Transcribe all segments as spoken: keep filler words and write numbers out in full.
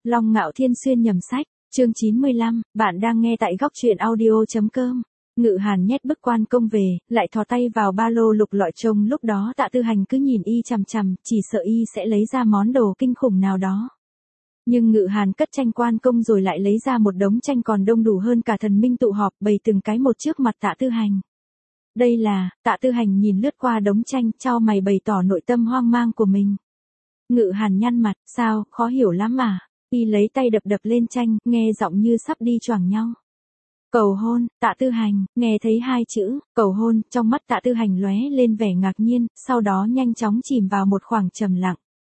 Long Ngạo Thiên xuyên nhầm sách, chương chín mươi lăm, bạn đang nghe tại góc truyện audio.com. Ngự Hàn nhét bức quan công về, lại thò tay vào ba lô lục lọi trông lúc đó Tạ Tư Hành cứ nhìn y chằm chằm, chỉ sợ y sẽ lấy ra món đồ kinh khủng nào đó. Nhưng Ngự Hàn cất tranh quan công rồi lại lấy ra một đống tranh còn đông đủ hơn cả thần minh tụ họp bày từng cái một trước mặt Tạ Tư Hành. Đây là, Tạ Tư Hành nhìn lướt qua đống tranh, chau mày bày tỏ nội tâm hoang mang của mình. Ngự Hàn nhăn mặt, sao, khó hiểu lắm à? Y lấy tay đập đập lên tranh, nghe giọng như sắp đi choảng nhau. Cầu hôn, Tạ Tư Hành, nghe thấy hai chữ, cầu hôn, trong mắt Tạ Tư Hành lóe lên vẻ ngạc nhiên, sau đó nhanh chóng chìm vào một khoảng trầm lặng.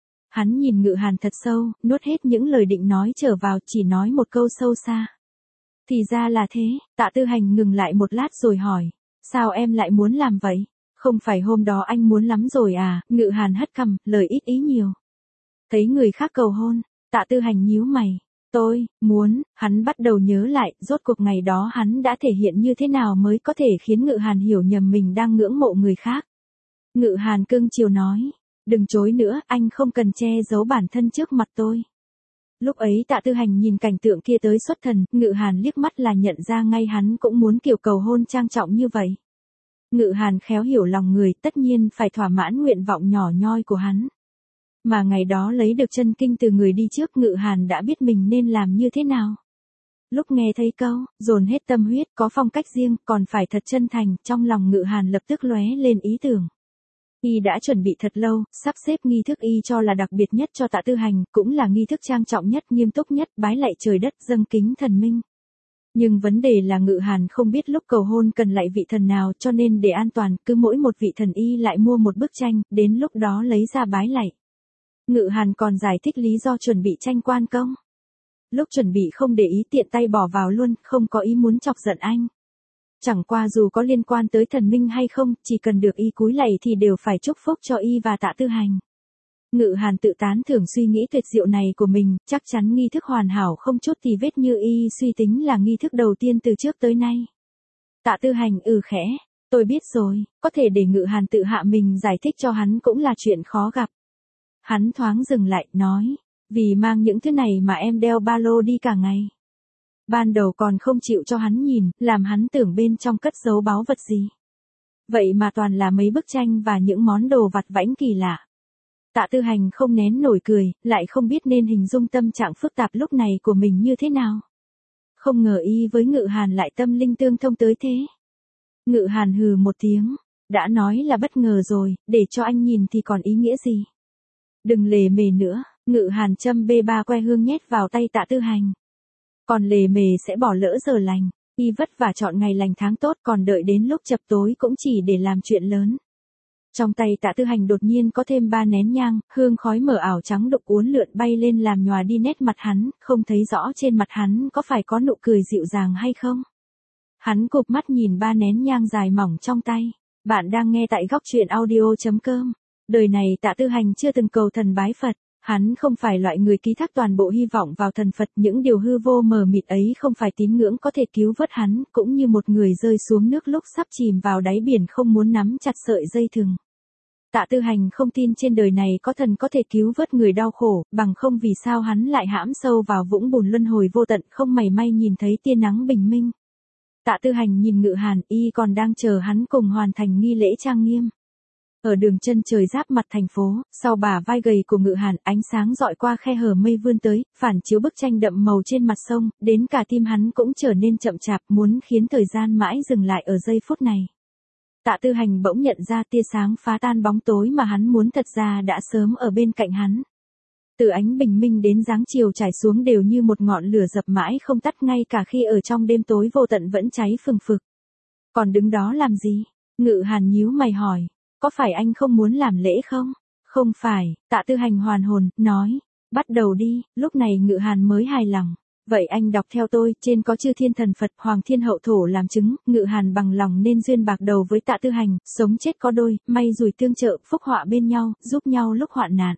Hắn nhìn Ngự Hàn thật sâu, nuốt hết những lời định nói trở vào, chỉ nói một câu sâu xa. Thì ra là thế, Tạ Tư Hành ngừng lại một lát rồi hỏi, sao em lại muốn làm vậy? Không phải hôm đó anh muốn lắm rồi à? Ngự Hàn hất cằm, lời ít ý nhiều. Thấy người khác cầu hôn, Tạ Tư Hành nhíu mày. Tôi, muốn, hắn bắt đầu nhớ lại, rốt cuộc ngày đó hắn đã thể hiện như thế nào mới có thể khiến Ngự Hàn hiểu nhầm mình đang ngưỡng mộ người khác. Ngự Hàn cưng chiều nói, đừng chối nữa, anh không cần che giấu bản thân trước mặt tôi. Lúc ấy Tạ Tư Hành nhìn cảnh tượng kia tới xuất thần, Ngự Hàn liếc mắt là nhận ra ngay hắn cũng muốn kiểu cầu hôn trang trọng như vậy. Ngự Hàn khéo hiểu lòng người, tất nhiên phải thỏa mãn nguyện vọng nhỏ nhoi của hắn. Mà ngày đó lấy được chân kinh từ người đi trước, Ngự Hàn đã biết mình nên làm như thế nào. Lúc nghe thấy câu, dồn hết tâm huyết, có phong cách riêng, còn phải thật chân thành, trong lòng Ngự Hàn lập tức lóe lên ý tưởng. Y đã chuẩn bị thật lâu, sắp xếp nghi thức y cho là đặc biệt nhất cho Tạ Tư Hành, cũng là nghi thức trang trọng nhất, nghiêm túc nhất, bái lạy trời đất, dâng kính thần minh. Nhưng vấn đề là Ngự Hàn không biết lúc cầu hôn cần lạy vị thần nào, cho nên để an toàn, cứ mỗi một vị thần y lại mua một bức tranh, đến lúc đó lấy ra bái lạy. Ngự Hàn còn giải thích lý do chuẩn bị tranh quan công. Lúc chuẩn bị không để ý tiện tay bỏ vào luôn, không có ý muốn chọc giận anh. Chẳng qua dù có liên quan tới thần minh hay không, chỉ cần được y cúi lạy thì đều phải chúc phúc cho y và Tạ Tư Hành. Ngự Hàn tự tán thưởng suy nghĩ tuyệt diệu này của mình, chắc chắn nghi thức hoàn hảo không chút tì vết như y suy tính là nghi thức đầu tiên từ trước tới nay. Tạ Tư Hành ừ khẽ, tôi biết rồi, có thể để Ngự Hàn tự hạ mình giải thích cho hắn cũng là chuyện khó gặp. Hắn thoáng dừng lại, nói, vì mang những thứ này mà em đeo ba lô đi cả ngày. Ban đầu còn không chịu cho hắn nhìn, làm hắn tưởng bên trong cất giấu báu vật gì. Vậy mà toàn là mấy bức tranh và những món đồ vặt vãnh kỳ lạ. Tạ Tư Hành không nén nổi cười, lại không biết nên hình dung tâm trạng phức tạp lúc này của mình như thế nào. Không ngờ y với Ngự Hàn lại tâm linh tương thông tới thế. Ngự Hàn hừ một tiếng, đã nói là bất ngờ rồi, để cho anh nhìn thì còn ý nghĩa gì. Đừng lề mề nữa, Ngự Hàn châm bê ba que hương nhét vào tay Tạ Tư Hành. Còn lề mề sẽ bỏ lỡ giờ lành, y vất vả chọn ngày lành tháng tốt, còn đợi đến lúc chập tối cũng chỉ để làm chuyện lớn. Trong tay Tạ Tư Hành đột nhiên có thêm ba nén nhang, hương khói mờ ảo trắng đục uốn lượn bay lên làm nhòa đi nét mặt hắn, không thấy rõ trên mặt hắn có phải có nụ cười dịu dàng hay không. Hắn cụp mắt nhìn ba nén nhang dài mỏng trong tay. Bạn đang nghe tại góc truyện audio.com. Đời này Tạ Tư Hành chưa từng cầu thần bái Phật. Hắn không phải loại người ký thác toàn bộ hy vọng vào thần Phật, những điều hư vô mờ mịt ấy không phải tín ngưỡng có thể cứu vớt hắn, cũng như một người rơi xuống nước lúc sắp chìm vào đáy biển không muốn nắm chặt sợi dây thừng. Tạ Tư Hành không tin trên đời này có thần có thể cứu vớt người đau khổ, bằng không vì sao hắn lại hãm sâu vào vũng bùn luân hồi vô tận không mảy may nhìn thấy tia nắng bình minh. Tạ Tư Hành nhìn Ngự Hàn, y còn đang chờ hắn cùng hoàn thành nghi lễ trang nghiêm. Ở đường chân trời giáp mặt thành phố, sau bả vai gầy của Ngự Hàn, ánh sáng dọi qua khe hở mây vươn tới, phản chiếu bức tranh đậm màu trên mặt sông, đến cả tim hắn cũng trở nên chậm chạp, muốn khiến thời gian mãi dừng lại ở giây phút này. Tạ Tư Hành bỗng nhận ra tia sáng phá tan bóng tối mà hắn muốn thật ra đã sớm ở bên cạnh hắn. Từ ánh bình minh đến dáng chiều trải xuống đều như một ngọn lửa dập mãi không tắt, ngay cả khi ở trong đêm tối vô tận vẫn cháy phừng phực. Còn đứng đó làm gì? Ngự Hàn nhíu mày hỏi. Có phải anh không muốn làm lễ không? Không phải, Tạ Tư Hành hoàn hồn, nói. Bắt đầu đi, lúc này Ngự Hàn mới hài lòng. Vậy anh đọc theo tôi, trên có chư thiên thần Phật, Hoàng Thiên Hậu Thổ làm chứng, Ngự Hàn bằng lòng nên duyên bạc đầu với Tạ Tư Hành, sống chết có đôi, may rủi tương trợ, phúc họa bên nhau, giúp nhau lúc hoạn nạn.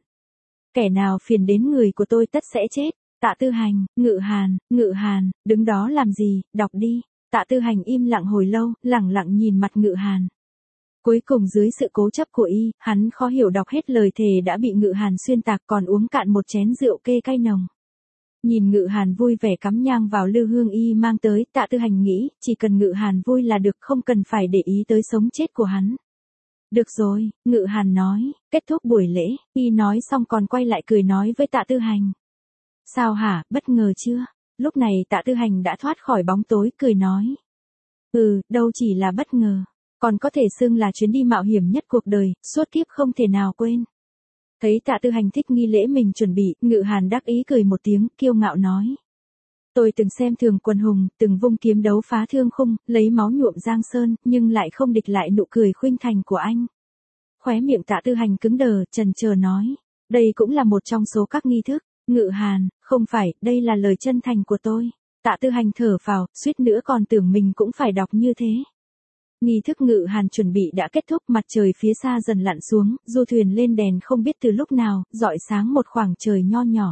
Kẻ nào phiền đến người của tôi tất sẽ chết. Tạ Tư Hành, Ngự Hàn, Ngự Hàn, đứng đó làm gì, đọc đi. Tạ Tư Hành im lặng hồi lâu, lẳng lặng nhìn mặt Ngự Hàn. Cuối cùng dưới sự cố chấp của y, hắn khó hiểu đọc hết lời thề đã bị Ngự Hàn xuyên tạc, còn uống cạn một chén rượu kê cay nồng. Nhìn Ngự Hàn vui vẻ cắm nhang vào lư hương y mang tới, Tạ Tư Hành nghĩ, chỉ cần Ngự Hàn vui là được, không cần phải để ý tới sống chết của hắn. Được rồi, Ngự Hàn nói, kết thúc buổi lễ, y nói xong còn quay lại cười nói với Tạ Tư Hành. Sao hả, bất ngờ chưa? Lúc này Tạ Tư Hành đã thoát khỏi bóng tối, cười nói. Ừ, đâu chỉ là bất ngờ, còn có thể xưng là chuyến đi mạo hiểm nhất cuộc đời, suốt kiếp không thể nào quên. Thấy Tạ Tư Hành thích nghi lễ mình chuẩn bị, Ngự Hàn đắc ý cười một tiếng, kiêu ngạo nói. Tôi từng xem thường Quần Hùng, từng vung kiếm đấu phá thương khung, lấy máu nhuộm giang sơn, nhưng lại không địch lại nụ cười khuynh thành của anh. Khóe miệng Tạ Tư Hành cứng đờ, chần chờ nói. Đây cũng là một trong số các nghi thức. Ngự Hàn, không phải, đây là lời chân thành của tôi. Tạ Tư Hành thở phào, suýt nữa còn tưởng mình cũng phải đọc như thế. Nghi thức Ngự Hàn chuẩn bị đã kết thúc, mặt trời phía xa dần lặn xuống, du thuyền lên đèn không biết từ lúc nào, rọi sáng một khoảng trời nho nhỏ.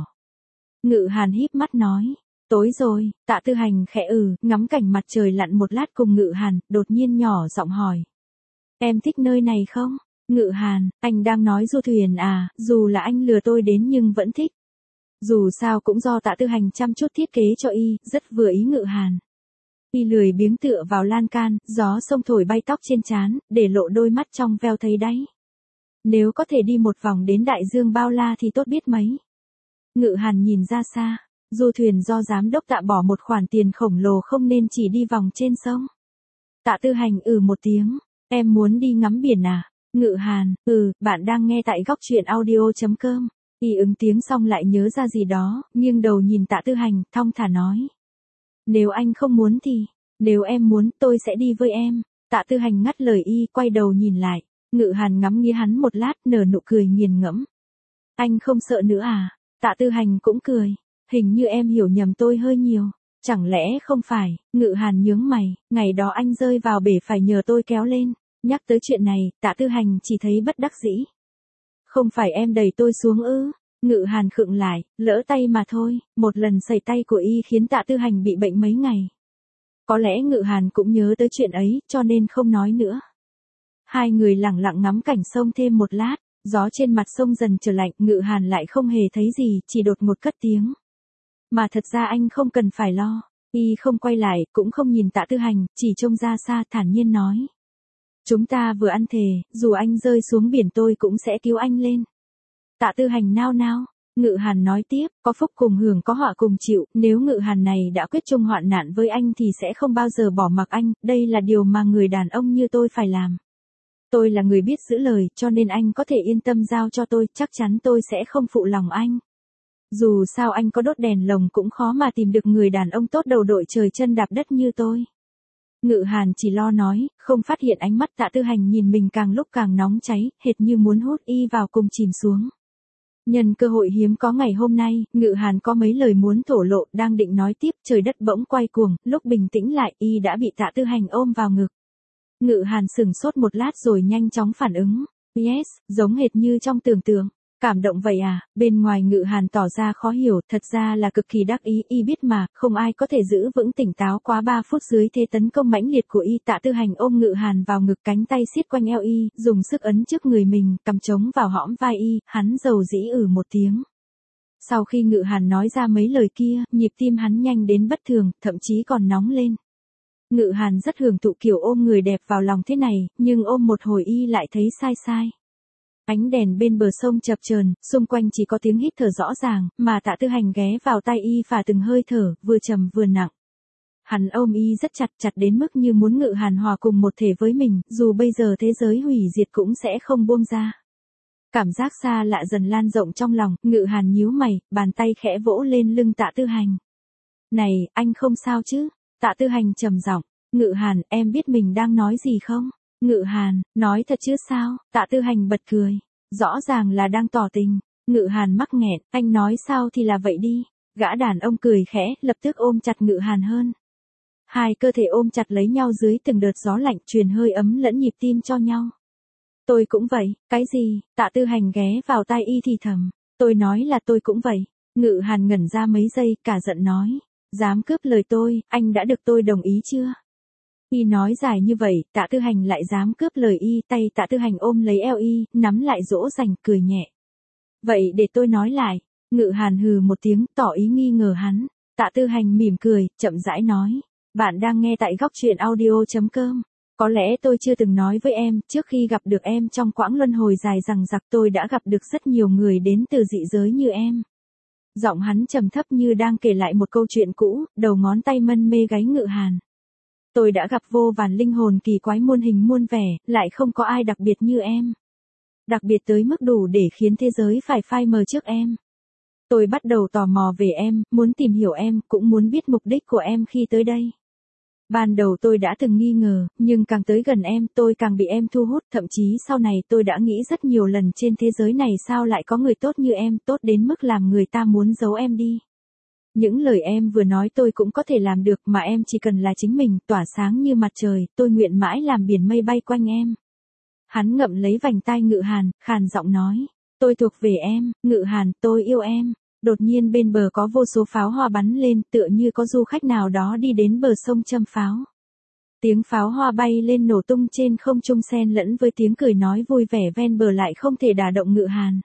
Ngự Hàn híp mắt nói, tối rồi. Tạ Tư Hành khẽ ừ, ngắm cảnh mặt trời lặn một lát cùng Ngự Hàn, đột nhiên nhỏ giọng hỏi. Em thích nơi này không? Ngự Hàn, anh đang nói du thuyền à, dù là anh lừa tôi đến nhưng vẫn thích. Dù sao cũng do Tạ Tư Hành chăm chút thiết kế cho y, rất vừa ý Ngự Hàn. Y lười biếng tựa vào lan can, gió sông thổi bay tóc trên trán, để lộ đôi mắt trong veo thấy đáy. Nếu có thể đi một vòng đến đại dương bao la thì tốt biết mấy. Ngự Hàn nhìn ra xa, du thuyền do giám đốc Tạ bỏ một khoản tiền khổng lồ không nên chỉ đi vòng trên sông. Tạ Tư Hành ừ một tiếng, em muốn đi ngắm biển à? Ngự Hàn, ừ, bạn đang nghe tại góc truyện audio chấm com. Y ứng tiếng xong lại nhớ ra gì đó, nghiêng đầu nhìn Tạ Tư Hành, thong thả nói. Nếu anh không muốn thì, nếu em muốn tôi sẽ đi với em. Tạ Tư Hành ngắt lời y, quay đầu nhìn lại. Ngự Hàn ngắm nghía hắn một lát, nở nụ cười nghiền ngẫm. Anh không sợ nữa à? Tạ Tư Hành cũng cười. Hình như em hiểu nhầm tôi hơi nhiều. Chẳng lẽ không phải? Ngự Hàn nhướng mày, ngày đó anh rơi vào bể phải nhờ tôi kéo lên. Nhắc tới chuyện này, Tạ Tư Hành chỉ thấy bất đắc dĩ. Không phải em đẩy tôi xuống ư? Ngự Hàn khựng lại, lỡ tay mà thôi, một lần sẩy tay của y khiến Tạ Tư Hành bị bệnh mấy ngày. Có lẽ Ngự Hàn cũng nhớ tới chuyện ấy, cho nên không nói nữa. Hai người lặng lặng ngắm cảnh sông thêm một lát, gió trên mặt sông dần trở lạnh, Ngự Hàn lại không hề thấy gì, chỉ đột ngột cất tiếng. Mà thật ra anh không cần phải lo. Y không quay lại, cũng không nhìn Tạ Tư Hành, chỉ trông ra xa, thản nhiên nói. Chúng ta vừa ăn thề, dù anh rơi xuống biển tôi cũng sẽ cứu anh lên. Tạ Tư Hành nao nao. Ngự Hàn nói tiếp, có phúc cùng hưởng có họa cùng chịu, nếu Ngự Hàn này đã quyết chung hoạn nạn với anh thì sẽ không bao giờ bỏ mặc anh, đây là điều mà người đàn ông như tôi phải làm. Tôi là người biết giữ lời, cho nên anh có thể yên tâm giao cho tôi, chắc chắn tôi sẽ không phụ lòng anh. Dù sao anh có đốt đèn lồng cũng khó mà tìm được người đàn ông tốt đầu đội trời chân đạp đất như tôi. Ngự Hàn chỉ lo nói, không phát hiện ánh mắt Tạ Tư Hành nhìn mình càng lúc càng nóng cháy, hệt như muốn hút y vào cùng chìm xuống. Nhân cơ hội hiếm có ngày hôm nay, Ngự Hàn có mấy lời muốn thổ lộ, đang định nói tiếp, trời đất bỗng quay cuồng, lúc bình tĩnh lại, y đã bị Tạ Tư Hành ôm vào ngực. Ngự Hàn sững sốt một lát rồi nhanh chóng phản ứng. Yes, giống hệt như trong tưởng tượng. Cảm động vậy à? Bên ngoài Ngự Hàn tỏ ra khó hiểu, thật ra là cực kỳ đắc ý, y biết mà, không ai có thể giữ vững tỉnh táo quá ba phút dưới thế tấn công mãnh liệt của y. Tạ Tư Hành ôm Ngự Hàn vào ngực, cánh tay siết quanh eo y, dùng sức ấn trước người mình, cầm trống vào hõm vai y, hắn dầu dĩ ử một tiếng. Sau khi Ngự Hàn nói ra mấy lời kia, nhịp tim hắn nhanh đến bất thường, thậm chí còn nóng lên. Ngự Hàn rất hưởng thụ kiểu ôm người đẹp vào lòng thế này, nhưng ôm một hồi y lại thấy sai sai. Ánh đèn bên bờ sông chập chờn, xung quanh chỉ có tiếng hít thở rõ ràng, mà Tạ Tư Hành ghé vào tai y phả từng hơi thở, vừa trầm vừa nặng. Hắn ôm y rất chặt, chặt đến mức như muốn Ngự Hàn hòa cùng một thể với mình, dù bây giờ thế giới hủy diệt cũng sẽ không buông ra. Cảm giác xa lạ dần lan rộng trong lòng, Ngự Hàn nhíu mày, bàn tay khẽ vỗ lên lưng Tạ Tư Hành. Này, anh không sao chứ? Tạ Tư Hành trầm giọng. Ngự Hàn, em biết mình đang nói gì không? Ngự Hàn, nói thật chứ sao? Tạ Tư Hành bật cười. Rõ ràng là đang tỏ tình. Ngự Hàn mắc nghẹn, anh nói sao thì là vậy đi. Gã đàn ông cười khẽ, lập tức ôm chặt Ngự Hàn hơn. Hai cơ thể ôm chặt lấy nhau dưới từng đợt gió lạnh, truyền hơi ấm lẫn nhịp tim cho nhau. Tôi cũng vậy. Cái gì? Tạ Tư Hành ghé vào tai y thì thầm. Tôi nói là tôi cũng vậy. Ngự Hàn ngẩn ra mấy giây, cả giận nói. Dám cướp lời tôi, anh đã được tôi đồng ý chưa? Y nói dài như vậy, Tạ Tư Hành lại dám cướp lời y, tay Tạ Tư Hành ôm lấy eo y, nắm lại dỗ dành, cười nhẹ. Vậy để tôi nói lại. Ngự Hàn hừ một tiếng, tỏ ý nghi ngờ hắn. Tạ Tư Hành mỉm cười, chậm rãi nói. Bạn đang nghe tại góc truyện audio.com. Có lẽ tôi chưa từng nói với em, trước khi gặp được em trong quãng luân hồi dài dằng dặc tôi đã gặp được rất nhiều người đến từ dị giới như em. Giọng hắn trầm thấp như đang kể lại một câu chuyện cũ, đầu ngón tay mân mê gáy Ngự Hàn. Tôi đã gặp vô vàn linh hồn kỳ quái muôn hình muôn vẻ, lại không có ai đặc biệt như em. Đặc biệt tới mức đủ để khiến thế giới phải phai mờ trước em. Tôi bắt đầu tò mò về em, muốn tìm hiểu em, cũng muốn biết mục đích của em khi tới đây. Ban đầu tôi đã từng nghi ngờ, nhưng càng tới gần em tôi càng bị em thu hút, thậm chí sau này tôi đã nghĩ rất nhiều lần trên thế giới này sao lại có người tốt như em, tốt đến mức làm người ta muốn giấu em đi. Những lời em vừa nói tôi cũng có thể làm được mà em chỉ cần là chính mình, tỏa sáng như mặt trời, tôi nguyện mãi làm biển mây bay quanh em. Hắn ngậm lấy vành tai Ngự Hàn, khàn giọng nói, tôi thuộc về em, Ngự Hàn, tôi yêu em. Đột nhiên bên bờ có vô số pháo hoa bắn lên, tựa như có du khách nào đó đi đến bờ sông châm pháo. Tiếng pháo hoa bay lên nổ tung trên không trung xen lẫn với tiếng cười nói vui vẻ ven bờ lại không thể đả động Ngự Hàn.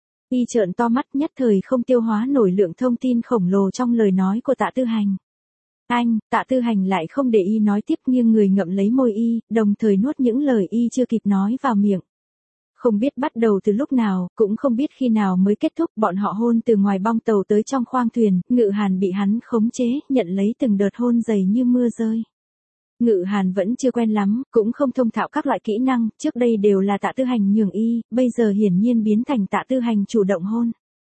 Y trợn to mắt nhất thời không tiêu hóa nổi lượng thông tin khổng lồ trong lời nói của Tạ Tư Hành. Anh, Tạ Tư Hành lại không để Y nói tiếp nghiêng người ngậm lấy môi Y, đồng thời nuốt những lời Y chưa kịp nói vào miệng. Không biết bắt đầu từ lúc nào, cũng không biết khi nào mới kết thúc, bọn họ hôn từ ngoài bong tàu tới trong khoang thuyền, Ngự Hàn bị hắn khống chế, nhận lấy từng đợt hôn dày như mưa rơi. Ngự Hàn vẫn chưa quen lắm, cũng không thông thạo các loại kỹ năng, trước đây đều là Tạ Tư Hành nhường Y, bây giờ hiển nhiên biến thành Tạ Tư Hành chủ động hôn.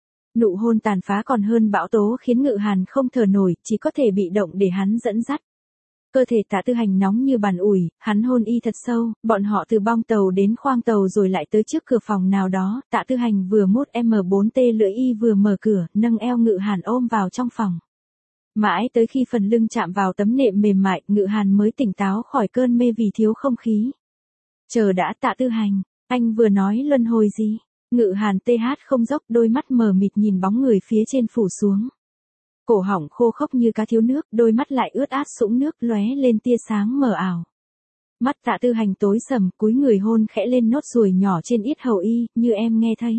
Nụ hôn tàn phá còn hơn bão tố khiến Ngự Hàn không thở nổi, chỉ có thể bị động để hắn dẫn dắt. Cơ thể Tạ Tư Hành nóng như bàn ủi, hắn hôn Y thật sâu, bọn họ từ bong tàu đến khoang tàu rồi lại tới trước cửa phòng nào đó, Tạ Tư Hành vừa mút em bốn tê lưỡi Y vừa mở cửa, nâng eo Ngự Hàn ôm vào trong phòng. Mãi tới khi phần lưng chạm vào tấm nệm mềm mại, Ngự Hàn mới tỉnh táo khỏi cơn mê vì thiếu không khí. Chờ đã, Tạ Tư Hành, anh vừa nói luân hồi gì? Ngự Hàn tê hát không dốc, đôi mắt mờ mịt nhìn bóng người phía trên phủ xuống. Cổ họng khô khốc như cá thiếu nước, đôi mắt lại ướt át sũng nước lóe lên tia sáng mờ ảo. Mắt Tạ Tư Hành tối sầm, cúi người hôn khẽ lên nốt ruồi nhỏ trên yết hầu Y, như em nghe thấy.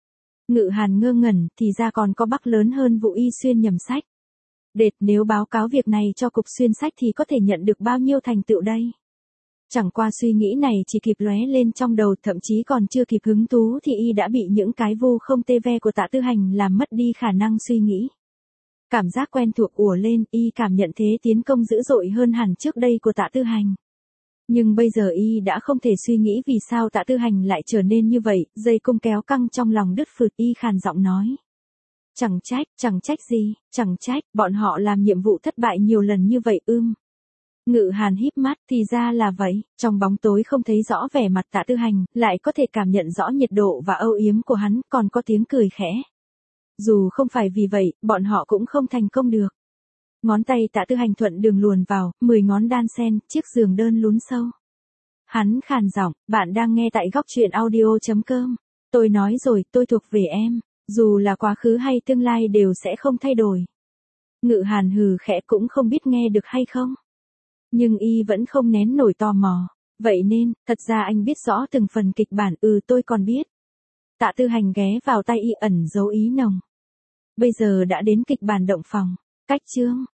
Ngự Hàn ngơ ngẩn, thì ra còn có bắc lớn hơn vụ Y xuyên nhầm sách. Đệt, nếu báo cáo việc này cho cục xuyên sách thì có thể nhận được bao nhiêu thành tựu đây? Chẳng qua suy nghĩ này chỉ kịp lóe lên trong đầu, thậm chí còn chưa kịp hứng thú thì Y đã bị những cái vu không tê ve của Tạ Tư Hành làm mất đi khả năng suy nghĩ. Cảm giác quen thuộc ùa lên, Y cảm nhận thế tiến công dữ dội hơn hẳn trước đây của Tạ Tư Hành. Nhưng bây giờ Y đã không thể suy nghĩ vì sao Tạ Tư Hành lại trở nên như vậy, dây cung kéo căng trong lòng đứt phượt. Y khàn giọng nói. Chẳng trách, chẳng trách gì, chẳng trách, bọn họ làm nhiệm vụ thất bại nhiều lần như vậy ưm. Ngự Hàn híp mắt, thì ra là vậy, trong bóng tối không thấy rõ vẻ mặt Tạ Tư Hành, lại có thể cảm nhận rõ nhiệt độ và âu yếm của hắn, còn có tiếng cười khẽ. Dù không phải vì vậy, bọn họ cũng không thành công được. Ngón tay Tạ Tư Hành thuận đường luồn vào, mười ngón đan sen, chiếc giường đơn lún sâu. Hắn khàn giọng, bạn đang nghe tại góc truyện audio.com. Tôi nói rồi, tôi thuộc về em, dù là quá khứ hay tương lai đều sẽ không thay đổi. Ngự Hàn hừ khẽ cũng không biết nghe được hay không. Nhưng Y vẫn không nén nổi tò mò. Vậy nên, thật ra anh biết rõ từng phần kịch bản, ừ tôi còn biết. Tạ Tư Hành ghé vào tay Y ẩn giấu ý nồng. Bây giờ đã đến kịch bản động phòng. Cách chương.